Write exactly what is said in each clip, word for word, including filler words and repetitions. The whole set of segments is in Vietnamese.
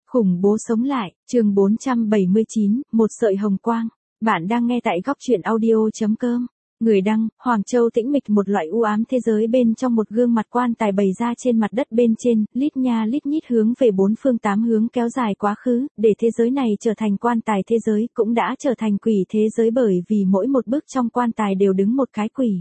Khủng bố sống lại, chương bốn trăm bảy mươi chín, một sợi hồng quang. Bạn đang nghe tại góc truyện audio.com. Người đăng, Hoàng Châu tĩnh mịch, một loại u ám thế giới bên trong một gương mặt quan tài bày ra trên mặt đất bên trên, lít nha lít nhít hướng về bốn phương tám hướng kéo dài quá khứ, để thế giới này trở thành quan tài thế giới, cũng đã trở thành quỷ thế giới, bởi vì mỗi một bước trong quan tài đều đứng một cái quỷ.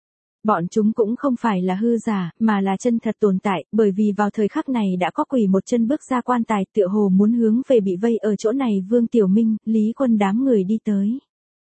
Bọn chúng cũng không phải là hư giả, mà là chân thật tồn tại, bởi vì vào thời khắc này đã có quỷ một chân bước ra quan tài, tựa hồ muốn hướng về bị vây ở chỗ này Vương Tiểu Minh, Lý Quân đám người đi tới.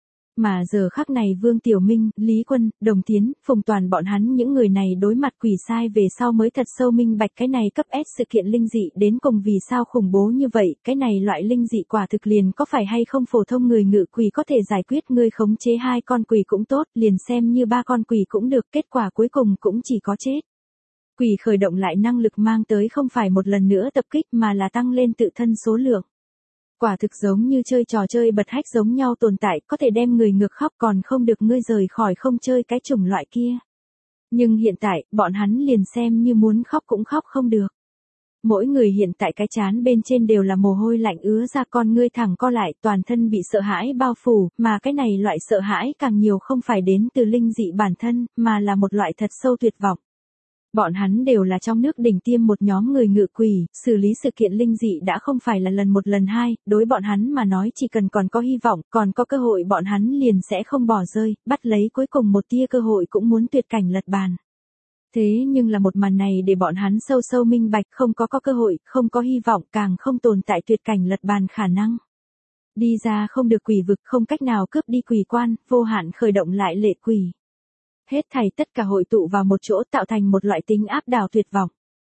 Mà giờ khắc này Vương Tiểu Minh, Lý Quân, Đồng Tiến, Phùng Toàn bọn hắn những người này đối mặt quỷ sai về sau mới thật sâu minh bạch cái này cấp S sự kiện linh dị đến cùng vì sao khủng bố như vậy, cái này loại linh dị quả thực liền có phải hay không phổ thông người ngự quỷ có thể giải quyết, ngươi khống chế hai con quỷ cũng tốt, liền xem như ba con quỷ cũng được, kết quả cuối cùng cũng chỉ có chết. Quỷ khởi động lại năng lực mang tới không phải một lần nữa tập kích mà là tăng lên tự thân số lượng. Quả thực giống như chơi trò chơi bật hách giống nhau tồn tại, có thể đem người ngược khóc còn không được ngươi rời khỏi không chơi cái chủng loại kia. Nhưng hiện tại, bọn hắn liền xem như muốn khóc cũng khóc không được. Mỗi người hiện tại cái trán bên trên đều là mồ hôi lạnh ứa ra, con ngươi thẳng co lại, toàn thân bị sợ hãi bao phủ, mà cái này loại sợ hãi càng nhiều không phải đến từ linh dị bản thân, mà là một loại thật sâu tuyệt vọng. Bọn hắn đều là trong nước đỉnh tiêm một nhóm người ngự quỷ, xử lý sự kiện linh dị đã không phải là lần một lần hai, đối bọn hắn mà nói chỉ cần còn có hy vọng, còn có cơ hội bọn hắn liền sẽ không bỏ rơi, bắt lấy cuối cùng một tia cơ hội cũng muốn tuyệt cảnh lật bàn. Thế nhưng là một màn này để bọn hắn sâu sâu minh bạch, không có có cơ hội, không có hy vọng, càng không tồn tại tuyệt cảnh lật bàn khả năng. Đi ra không được quỷ vực, không cách nào cướp đi quỷ quan, vô hạn khởi động lại lệ quỷ. Hết thảy tất cả hội tụ vào một chỗ tạo thành một loại tính áp đảo tuyệt vọng.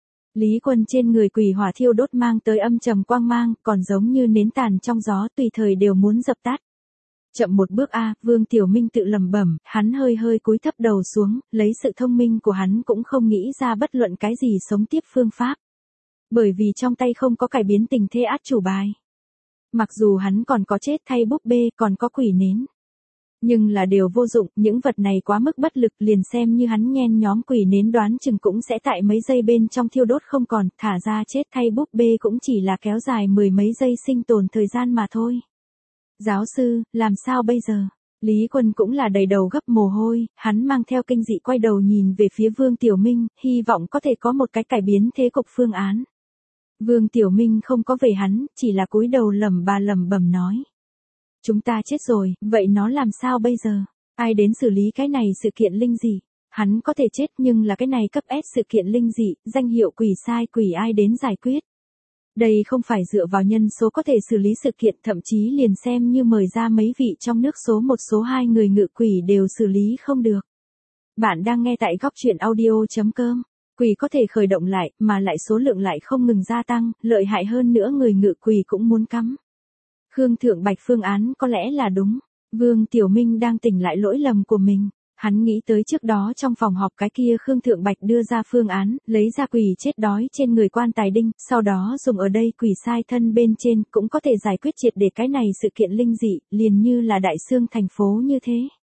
Lý Quân trên người quỷ hỏa thiêu đốt mang tới âm trầm quang mang, còn giống như nến tàn trong gió tùy thời đều muốn dập tắt. Chậm một bước a, Vương Tiểu Minh tự lẩm bẩm, hắn hơi hơi cúi thấp đầu xuống, lấy sự thông minh của hắn cũng không nghĩ ra bất luận cái gì sống tiếp phương pháp. Bởi vì trong tay không có cải biến tình thế át chủ bài. Mặc dù hắn còn có chết thay búp bê, còn có quỷ nến. Nhưng là đều vô dụng, những vật này quá mức bất lực, liền xem như hắn nhen nhóm quỷ nến đoán chừng cũng sẽ tại mấy giây bên trong thiêu đốt không còn, thả ra chết thay búp bê cũng chỉ là kéo dài mười mấy giây sinh tồn thời gian mà thôi. Giáo sư, làm sao bây giờ? Lý Quân cũng là đầy đầu gấp mồ hôi, hắn mang theo kinh dị quay đầu nhìn về phía Vương Tiểu Minh, hy vọng có thể có một cái cải biến thế cục phương án. Vương Tiểu Minh không có về hắn, chỉ là cúi đầu lẩm bà lẩm bẩm nói. Chúng ta chết rồi, vậy nó làm sao bây giờ? Ai đến xử lý cái này sự kiện linh dị? Hắn có thể chết nhưng là cái này cấp S sự kiện linh dị, danh hiệu quỷ sai quỷ ai đến giải quyết? Đây không phải dựa vào nhân số có thể xử lý sự kiện, thậm chí liền xem như mời ra mấy vị trong nước số một số hai người ngự quỷ đều xử lý không được. Bạn đang nghe tại góc truyện audio.com. Quỷ có thể khởi động lại, mà lại số lượng lại không ngừng gia tăng, lợi hại hơn nữa người ngự quỷ cũng muốn cắm. Khương Thượng Bạch phương án có lẽ là đúng. Vương Tiểu Minh đang tỉnh lại lỗi lầm của mình. Hắn nghĩ tới trước đó trong phòng họp cái kia Khương Thượng Bạch đưa ra phương án, lấy ra quỷ chết đói trên người quan tài đinh, sau đó dùng ở đây quỷ sai thân bên trên, cũng có thể giải quyết triệt để cái này sự kiện linh dị, liền như là đại xương thành phố như thế.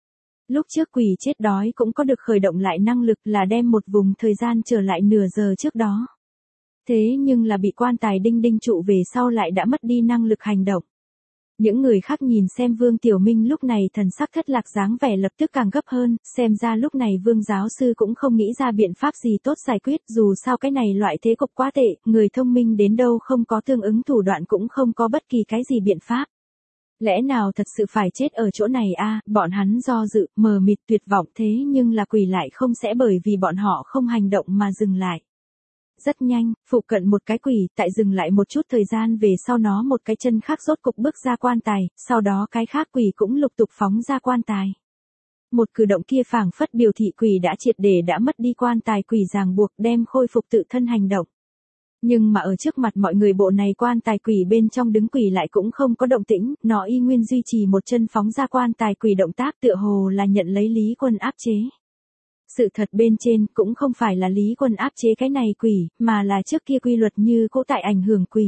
Lúc trước quỷ chết đói cũng có được khởi động lại năng lực, là đem một vùng thời gian trở lại nửa giờ trước đó. Thế nhưng là bị quan tài đinh đinh trụ về sau lại đã mất đi năng lực hành động. Những người khác nhìn xem Vương Tiểu Minh lúc này thần sắc thất lạc dáng vẻ lập tức càng gấp hơn, xem ra lúc này Vương giáo sư cũng không nghĩ ra biện pháp gì tốt giải quyết, dù sao cái này loại thế cục quá tệ, người thông minh đến đâu không có tương ứng thủ đoạn cũng không có bất kỳ cái gì biện pháp. Lẽ nào thật sự phải chết ở chỗ này a? Bọn hắn do dự, mờ mịt tuyệt vọng, thế nhưng là quỷ lại không sẽ bởi vì bọn họ không hành động mà dừng lại. Rất nhanh, phụ cận một cái quỷ, tại dừng lại một chút thời gian về sau nó một cái chân khác rốt cục bước ra quan tài, sau đó cái khác quỷ cũng lục tục phóng ra quan tài. Một cử động kia phảng phất biểu thị quỷ đã triệt để đã mất đi quan tài quỷ ràng buộc, đem khôi phục tự thân hành động. Nhưng mà ở trước mặt mọi người bộ này quan tài quỷ bên trong đứng quỷ lại cũng không có động tĩnh, nó y nguyên duy trì một chân phóng ra quan tài quỷ động tác, tựa hồ là nhận lấy Lý Quân áp chế. Sự thật bên trên cũng không phải là Lý Quân áp chế cái này quỷ, mà là trước kia quy luật như cũ tại ảnh hưởng quỷ.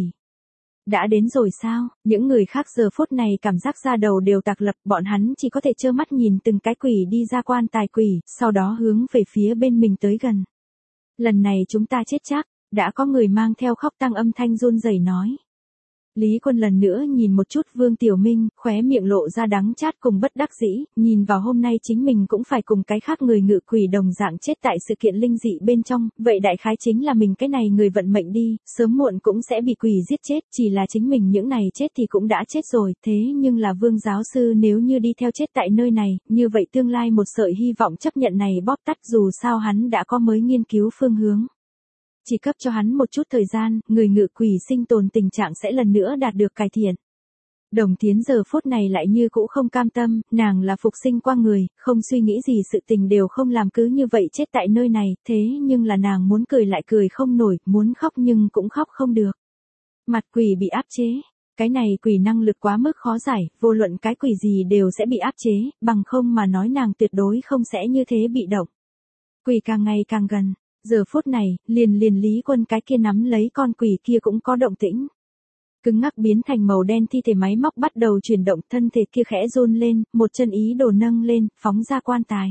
Đã đến rồi sao? Những người khác giờ phút này cảm giác da đầu đều tạc lập, bọn hắn chỉ có thể trơ mắt nhìn từng cái quỷ đi ra quan tài quỷ, sau đó hướng về phía bên mình tới gần. Lần này chúng ta chết chắc, đã có người mang theo khóc tang âm thanh run rẩy nói. Lý Quân lần nữa nhìn một chút Vương Tiểu Minh, khóe miệng lộ ra đắng chát cùng bất đắc dĩ, nhìn vào hôm nay chính mình cũng phải cùng cái khác người ngự quỷ đồng dạng chết tại sự kiện linh dị bên trong, vậy đại khái chính là mình cái này người vận mệnh đi, sớm muộn cũng sẽ bị quỷ giết chết, chỉ là chính mình những này chết thì cũng đã chết rồi, thế nhưng là Vương giáo sư nếu như đi theo chết tại nơi này, như vậy tương lai một sợi hy vọng chấp nhận này bóp tắt dù sao hắn đã có mới nghiên cứu phương hướng. Chỉ cấp cho hắn một chút thời gian, người ngự quỷ sinh tồn tình trạng sẽ lần nữa đạt được cải thiện. Đồng Tiến giờ phút này lại như cũ không cam tâm, nàng là phục sinh qua người, không suy nghĩ gì sự tình đều không làm cứ như vậy chết tại nơi này, thế nhưng là nàng muốn cười lại cười không nổi, muốn khóc nhưng cũng khóc không được. Mặt quỷ bị áp chế, cái này quỷ năng lực quá mức khó giải, vô luận cái quỷ gì đều sẽ bị áp chế, bằng không mà nói nàng tuyệt đối không sẽ như thế bị động. Quỷ càng ngày càng gần. Giờ phút này, liền liền Lý Quân cái kia nắm lấy con quỷ kia cũng có động tĩnh. Cứng ngắc biến thành màu đen thi thể máy móc bắt đầu chuyển động, thân thể kia khẽ run lên, một chân ý đồ nâng lên, phóng ra quan tài.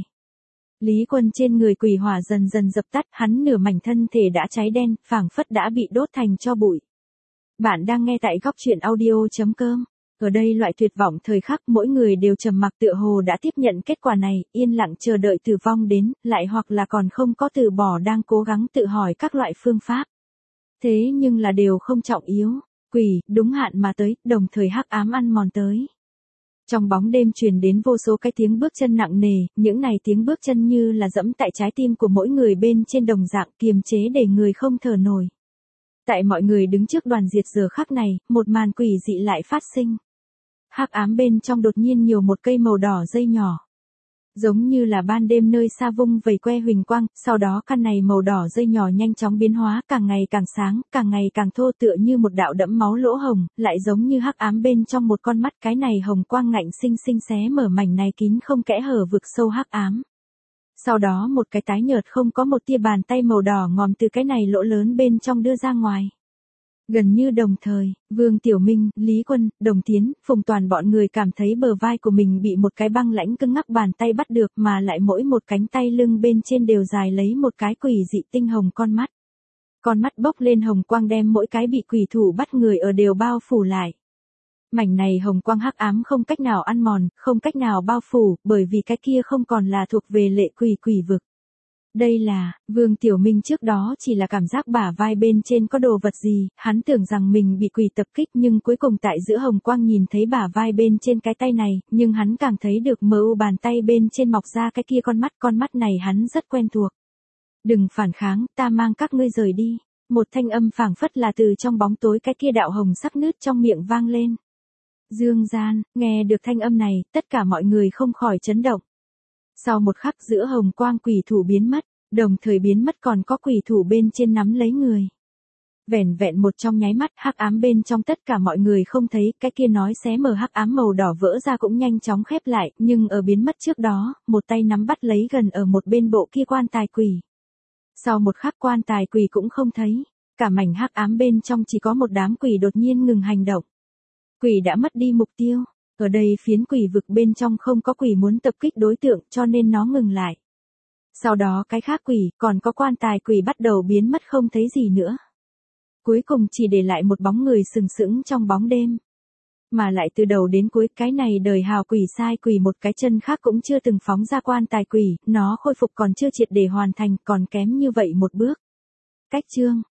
Lý Quân trên người quỷ hỏa dần dần dập tắt, hắn nửa mảnh thân thể đã cháy đen, phảng phất đã bị đốt thành tro bụi. Bạn đang nghe tại góc truyện audio chấm com. Ở đây loại tuyệt vọng thời khắc mỗi người đều trầm mặc tựa hồ đã tiếp nhận kết quả này, yên lặng chờ đợi tử vong đến, lại hoặc là còn không có từ bỏ đang cố gắng tự hỏi các loại phương pháp. Thế nhưng là đều không trọng yếu, quỷ, đúng hạn mà tới, đồng thời hắc ám ăn mòn tới. Trong bóng đêm truyền đến vô số cái tiếng bước chân nặng nề, những này tiếng bước chân như là dẫm tại trái tim của mỗi người bên trên đồng dạng kiềm chế để người không thở nổi. Tại mọi người đứng trước đoàn diệt giờ khắc này, một màn quỷ dị lại phát sinh. Hắc ám bên trong đột nhiên nhiều một cây màu đỏ dây nhỏ. Giống như là ban đêm nơi xa vung vẩy que huỳnh quang, sau đó căn này màu đỏ dây nhỏ nhanh chóng biến hóa, càng ngày càng sáng, càng ngày càng thô tựa như một đạo đẫm máu lỗ hồng, lại giống như hắc ám bên trong một con mắt, cái này hồng quang ngạnh xinh xinh xé mở mảnh này kín không kẽ hở vực sâu hắc ám. Sau đó một cái tái nhợt không có một tia bàn tay màu đỏ ngòm từ cái này lỗ lớn bên trong đưa ra ngoài. Gần như đồng thời, Vương Tiểu Minh, Lý Quân, Đồng Tiến, Phùng Toàn bọn người cảm thấy bờ vai của mình bị một cái băng lãnh cứng ngắc bàn tay bắt được mà lại mỗi một cánh tay lưng bên trên đều dài lấy một cái quỷ dị tinh hồng con mắt. Con mắt bốc lên hồng quang đem mỗi cái bị quỷ thủ bắt người ở đều bao phủ lại. Mảnh này hồng quang hắc ám không cách nào ăn mòn, không cách nào bao phủ, bởi vì cái kia không còn là thuộc về lệ quỷ quỷ vực. Đây là, Vương Tiểu Minh trước đó chỉ là cảm giác bả vai bên trên có đồ vật gì, hắn tưởng rằng mình bị quỷ tập kích nhưng cuối cùng tại giữa hồng quang nhìn thấy bả vai bên trên cái tay này, nhưng hắn càng thấy được mờ u bàn tay bên trên mọc ra cái kia con mắt, con mắt này hắn rất quen thuộc. Đừng phản kháng, ta mang các ngươi rời đi. Một thanh âm phảng phất là từ trong bóng tối cái kia đạo hồng sắc nứt trong miệng vang lên. Dương gian, nghe được thanh âm này, tất cả mọi người không khỏi chấn động. Sau một khắc giữa hồng quang quỷ thủ biến mất, đồng thời biến mất còn có quỷ thủ bên trên nắm lấy người. Vẻn vẹn một trong nháy mắt hắc ám bên trong tất cả mọi người không thấy, cái kia nói xé mở hắc ám màu đỏ vỡ ra cũng nhanh chóng khép lại, nhưng ở biến mất trước đó, một tay nắm bắt lấy gần ở một bên bộ kia quan tài quỷ. Sau một khắc quan tài quỷ cũng không thấy, cả mảnh hắc ám bên trong chỉ có một đám quỷ đột nhiên ngừng hành động. Quỷ đã mất đi mục tiêu. Ở đây phiến quỷ vực bên trong không có quỷ muốn tập kích đối tượng cho nên nó ngừng lại. Sau đó cái khác quỷ còn có quan tài quỷ bắt đầu biến mất không thấy gì nữa. Cuối cùng chỉ để lại một bóng người sừng sững trong bóng đêm. Mà lại từ đầu đến cuối cái này đời hào quỷ sai quỷ một cái chân khác cũng chưa từng phóng ra quan tài quỷ, nó khôi phục còn chưa triệt để hoàn thành còn kém như vậy một bước. Cách chương